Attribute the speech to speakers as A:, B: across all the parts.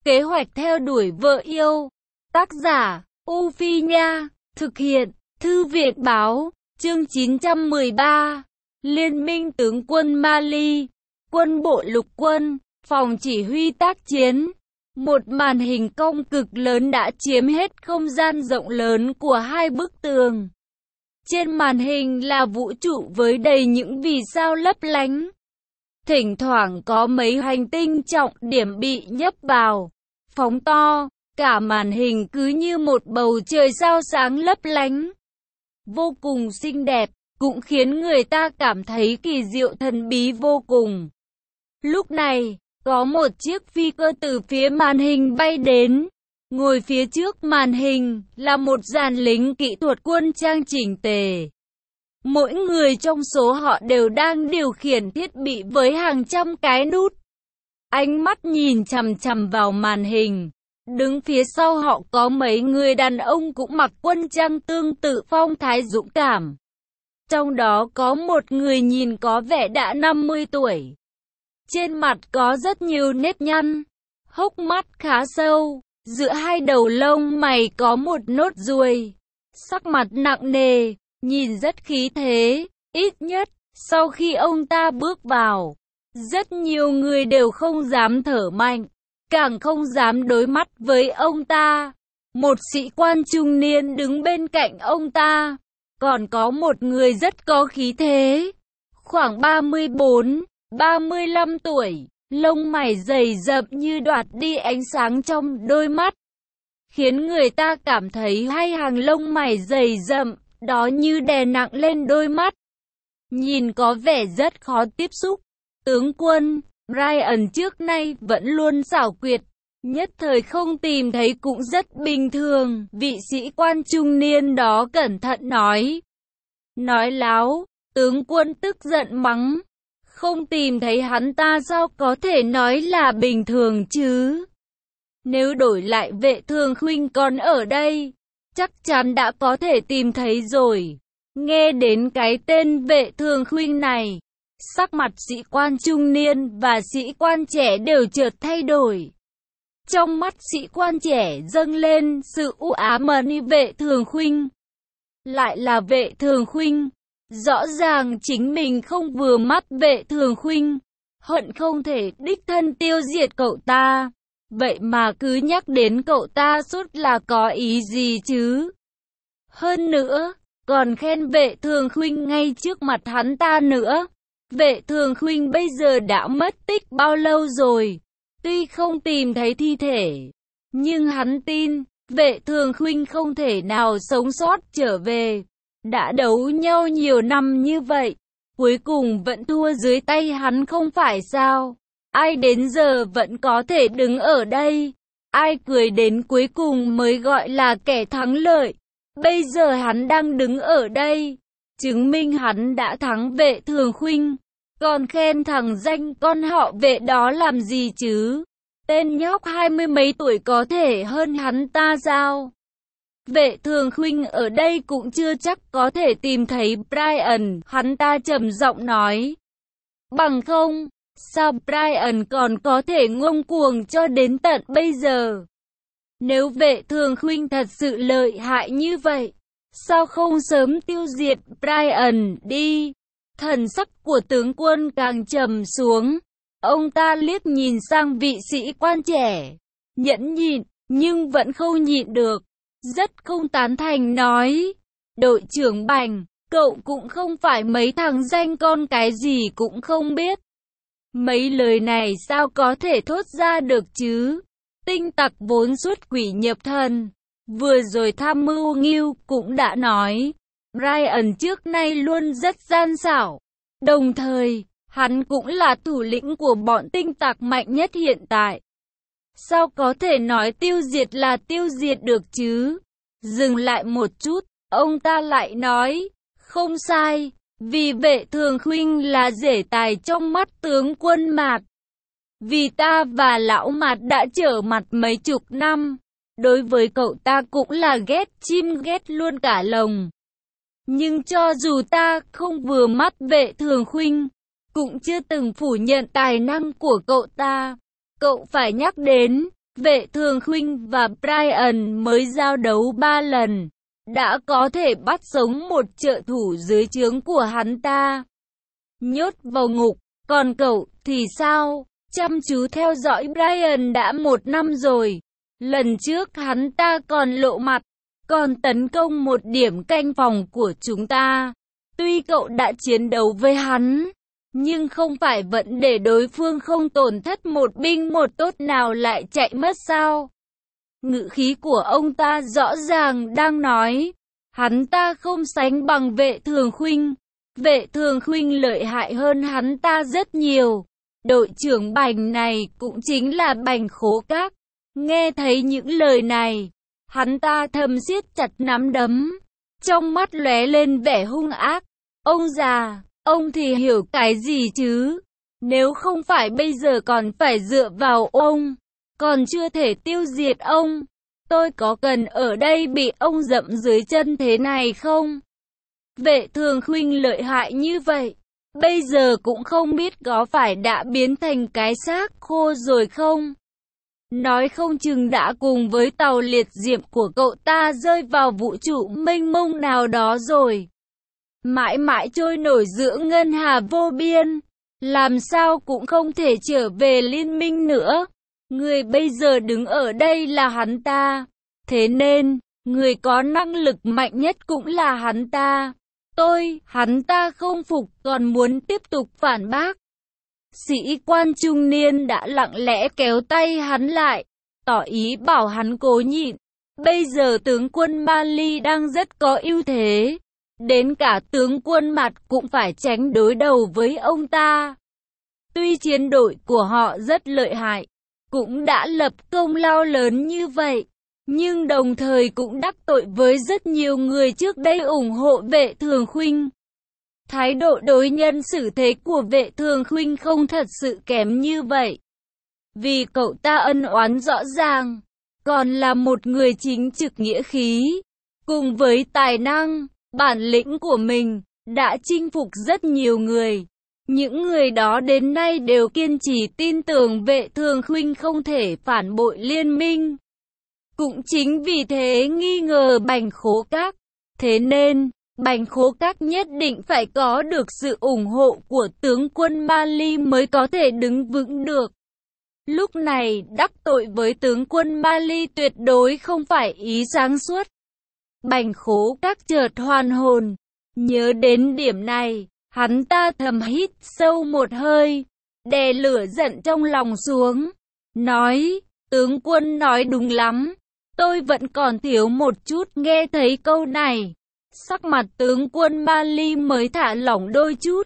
A: Kế hoạch theo đuổi vợ yêu. Tác giả, U Phi Nha. Thực hiện, Thư viện Báo. Chương 913. Liên minh tướng quân Mali. Quân bộ lục quân, phòng chỉ huy tác chiến. Một màn hình cong cực lớn đã chiếm hết không gian rộng lớn của hai bức tường. Trên màn hình là vũ trụ với đầy những vì sao lấp lánh. Thỉnh thoảng có mấy hành tinh trọng điểm bị nhấp vào, phóng to, cả màn hình cứ như một bầu trời sao sáng lấp lánh. Vô cùng xinh đẹp, cũng khiến người ta cảm thấy kỳ diệu thần bí vô cùng. Lúc này, có một chiếc phi cơ từ phía màn hình bay đến. Ngồi phía trước màn hình là một dàn lính kỹ thuật quân trang chỉnh tề. Mỗi người trong số họ đều đang điều khiển thiết bị với hàng trăm cái nút. Ánh mắt nhìn chằm chằm vào màn hình. Đứng phía sau họ có mấy người đàn ông cũng mặc quân trang tương tự phong thái dũng cảm. Trong đó có một người nhìn có vẻ đã 50 tuổi. Trên mặt có rất nhiều nếp nhăn, hốc mắt khá sâu, giữa hai đầu lông mày có một nốt ruồi. Sắc mặt nặng nề, nhìn rất khí thế, ít nhất, sau khi ông ta bước vào, rất nhiều người đều không dám thở mạnh, càng không dám đối mắt với ông ta. Một sĩ quan trung niên đứng bên cạnh ông ta, còn có một người rất có khí thế, khoảng 34-35 tuổi, lông mày dày rậm như đoạt đi ánh sáng trong đôi mắt, khiến người ta cảm thấy hai hàng lông mày dày rậm đó như đè nặng lên đôi mắt, nhìn có vẻ rất khó tiếp xúc. Tướng quân Brian trước nay vẫn luôn xảo quyệt, nhất thời không tìm thấy cũng rất bình thường, vị sĩ quan trung niên đó cẩn thận nói. Nói láo, tướng quân tức giận mắng. Không tìm thấy hắn ta sao có thể nói là bình thường chứ? Nếu đổi lại Vệ Thường Khuynh còn ở đây, chắc chắn đã có thể tìm thấy rồi. Nghe đến cái tên Vệ Thường Khuynh này, sắc mặt sĩ quan trung niên và sĩ quan trẻ đều chợt thay đổi. Trong mắt sĩ quan trẻ dâng lên sự u ám như Vệ Thường Khuynh. Lại là Vệ Thường Khuynh. Rõ ràng chính mình không vừa mắt Vệ Thường Khuynh, hận không thể đích thân tiêu diệt cậu ta. Vậy mà cứ nhắc đến cậu ta suốt là có ý gì chứ? Hơn nữa, còn khen Vệ Thường Khuynh ngay trước mặt hắn ta nữa. Vệ Thường Khuynh bây giờ đã mất tích bao lâu rồi? Tuy không tìm thấy thi thể, nhưng hắn tin Vệ Thường Khuynh không thể nào sống sót trở về. Đã đấu nhau nhiều năm như vậy, cuối cùng vẫn thua dưới tay hắn không phải sao? Ai đến giờ vẫn có thể đứng ở đây? Ai cười đến cuối cùng mới gọi là kẻ thắng lợi? Bây giờ hắn đang đứng ở đây, chứng minh hắn đã thắng Vệ Thường Khuynh. Còn khen thằng danh con họ Vệ đó làm gì chứ? Tên nhóc 20 mấy tuổi có thể hơn hắn ta sao? Vệ Thường Khuynh ở đây cũng chưa chắc có thể tìm thấy Brian, hắn ta trầm giọng nói. Bằng không, sao Brian còn có thể ngông cuồng cho đến tận bây giờ? Nếu Vệ Thường Khuynh thật sự lợi hại như vậy, sao không sớm tiêu diệt Brian đi? Thần sắc của tướng quân càng trầm xuống. Ông ta liếc nhìn sang vị sĩ quan trẻ, nhẫn nhịn, nhưng vẫn không nhịn được. Rất không tán thành nói. Đội trưởng Bành, cậu cũng không phải mấy thằng danh con cái gì cũng không biết. Mấy lời này sao có thể thốt ra được chứ? Tinh tặc vốn xuất quỷ nhập thần. Vừa rồi tham mưu Ngưu cũng đã nói, Brian trước nay luôn rất gian xảo. Đồng thời, hắn cũng là thủ lĩnh của bọn tinh tặc mạnh nhất hiện tại. Sao có thể nói tiêu diệt là tiêu diệt được chứ? Dừng lại một chút, ông ta lại nói, không sai, vì Vệ Thường Khuynh là rể tài trong mắt tướng quân Mạt. Vì ta và lão Mạt đã trở mặt mấy chục năm, đối với cậu ta cũng là ghét chim ghét luôn cả lồng. Nhưng cho dù ta không vừa mắt Vệ Thường Khuynh, cũng chưa từng phủ nhận tài năng của cậu ta. Cậu phải nhắc đến, Vệ Thường Khuynh và Brian mới giao đấu 3 lần, đã có thể bắt sống một trợ thủ dưới trướng của hắn ta, nhốt vào ngục. Còn cậu thì sao? Chăm chú theo dõi Brian đã 1 năm rồi. Lần trước hắn ta còn lộ mặt, còn tấn công một điểm canh phòng của chúng ta. Tuy cậu đã chiến đấu với hắn, nhưng không phải vẫn để đối phương không tổn thất một binh một tốt nào lại chạy mất sao? Ngữ khí của ông ta rõ ràng đang nói, hắn ta không sánh bằng Vệ Thường Khuynh. Vệ Thường Khuynh lợi hại hơn hắn ta rất nhiều. Đội trưởng Bành này cũng chính là Bành Khố Các. Nghe thấy những lời này, hắn ta thầm siết chặt nắm đấm, trong mắt lóe lên vẻ hung ác. Ông già, ông thì hiểu cái gì chứ? Nếu không phải bây giờ còn phải dựa vào ông, còn chưa thể tiêu diệt ông, tôi có cần ở đây bị ông dẫm dưới chân thế này không? Vệ Thường Khuynh lợi hại như vậy, bây giờ cũng không biết có phải đã biến thành cái xác khô rồi không? Nói không chừng đã cùng với tàu liệt diệm của cậu ta rơi vào vũ trụ mênh mông nào đó rồi. Mãi mãi trôi nổi giữa ngân hà vô biên, làm sao cũng không thể trở về liên minh nữa. Người bây giờ đứng ở đây là hắn ta, thế nên, người có năng lực mạnh nhất cũng là hắn ta. Hắn ta không phục còn muốn tiếp tục phản bác. Sĩ quan trung niên đã lặng lẽ kéo tay hắn lại, tỏ ý bảo hắn cố nhịn. Bây giờ tướng quân Mali đang rất có ưu thế, đến cả tướng quân Mặt cũng phải tránh đối đầu với ông ta. Tuy chiến đội của họ rất lợi hại, cũng đã lập công lao lớn như vậy, nhưng đồng thời cũng đắc tội với rất nhiều người trước đây ủng hộ Vệ Thường Khuynh. Thái độ đối nhân xử thế của Vệ Thường Khuynh không thật sự kém như vậy, vì cậu ta ân oán rõ ràng, còn là một người chính trực nghĩa khí, cùng với tài năng, bản lĩnh của mình, đã chinh phục rất nhiều người. Những người đó đến nay đều kiên trì tin tưởng Vệ Thường Khuynh không thể phản bội liên minh. Cũng chính vì thế nghi ngờ Bành Khố Các, thế nên Bành Khố Các nhất định phải có được sự ủng hộ của tướng quân Mali mới có thể đứng vững được. Lúc này đắc tội với tướng quân Mali tuyệt đối không phải ý sáng suốt. Bành Khố Các chợt hoàn hồn, nhớ đến điểm này, hắn ta thầm hít sâu một hơi, đè lửa giận trong lòng xuống, nói, tướng quân nói đúng lắm, tôi vẫn còn thiếu một chút. Nghe thấy câu này, sắc mặt tướng quân Mali mới thả lỏng đôi chút.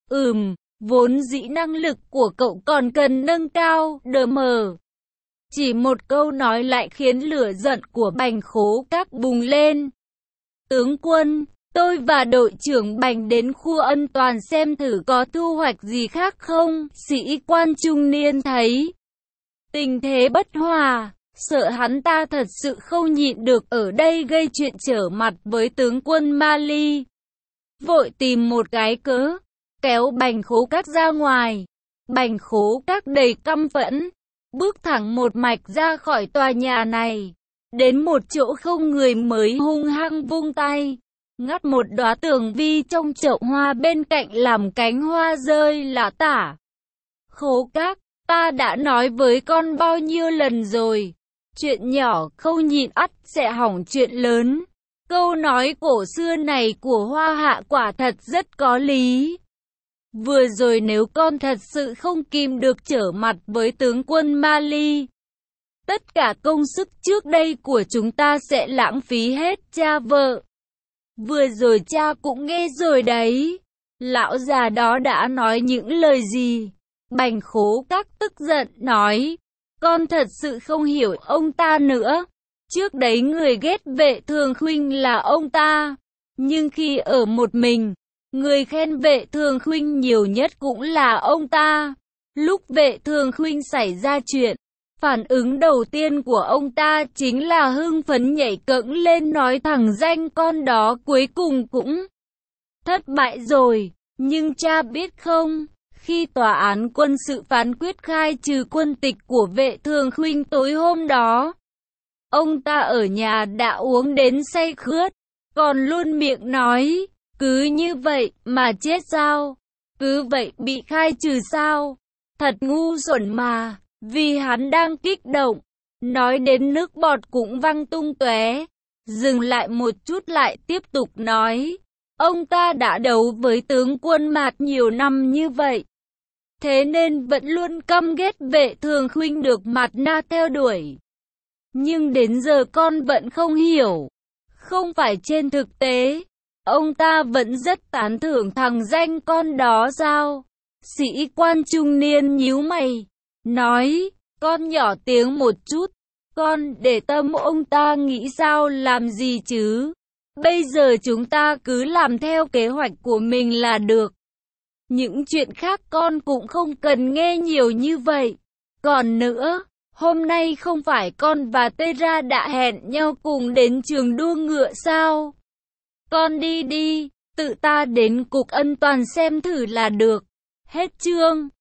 A: Vốn dĩ năng lực của cậu còn cần nâng cao, đờ mờ. Chỉ một câu nói lại khiến lửa giận của Bành Khố Các bùng lên. Tướng quân, tôi và đội trưởng Bành đến khu Ân Toàn xem thử có thu hoạch gì khác không? Sĩ quan trung niên thấy tình thế bất hòa, sợ hắn ta thật sự không nhịn được ở đây gây chuyện trở mặt với tướng quân Mali. Vội tìm một cái cớ, kéo Bành Khố Các ra ngoài. Bành Khố Các đầy căm phẫn, bước thẳng một mạch ra khỏi tòa nhà này, đến một chỗ không người mới hung hăng vung tay, ngắt một đóa tường vi trong chậu hoa bên cạnh làm cánh hoa rơi lả tả. Khố Các, ta đã nói với con bao nhiêu lần rồi, chuyện nhỏ không nhịn ắt sẽ hỏng chuyện lớn. Câu nói cổ xưa này của Hoa Hạ quả thật rất có lý. Vừa rồi nếu con thật sự không kìm được trở mặt với tướng quân Mali, tất cả công sức trước đây của chúng ta sẽ lãng phí hết. Cha vợ, vừa rồi cha cũng nghe rồi đấy, lão già đó đã nói những lời gì? Bành Khố Các tức giận nói, con thật sự không hiểu ông ta nữa. Trước đấy người ghét Vệ Thường Khuynh là ông ta, nhưng khi ở một mình, người khen Vệ Thường Khuynh nhiều nhất cũng là ông ta. Lúc Vệ Thường Khuynh xảy ra chuyện, phản ứng đầu tiên của ông ta chính là hưng phấn nhảy cẫng lên nói thẳng danh con đó cuối cùng cũng thất bại rồi. Nhưng cha biết không, Khi tòa án quân sự phán quyết khai trừ quân tịch của Vệ Thường Khuynh tối hôm đó, ông ta ở nhà đã uống đến say khướt, còn luôn miệng nói, cứ như vậy mà chết sao? Cứ vậy bị khai trừ sao? Thật ngu xuẩn mà, vì hắn đang kích động, nói đến nước bọt cũng văng tung tóe. Dừng lại một chút lại tiếp tục nói, ông ta đã đấu với tướng quân Mạt nhiều năm như vậy, thế nên vẫn luôn căm ghét Vệ Thường Khuynh được Mạt Na theo đuổi. Nhưng đến giờ con vẫn không hiểu, không phải trên thực tế, ông ta vẫn rất tán thưởng thằng danh con đó sao? Sĩ quan trung niên nhíu mày, nói, con nhỏ tiếng một chút, con để tâm ông ta nghĩ sao làm gì chứ? Bây giờ chúng ta cứ làm theo kế hoạch của mình là được. Những chuyện khác con cũng không cần nghe nhiều như vậy. Còn nữa, hôm nay không phải con và Tera đã hẹn nhau cùng đến trường đua ngựa sao? Con đi đi, tự ta đến cục an toàn xem thử là được. Hết chương.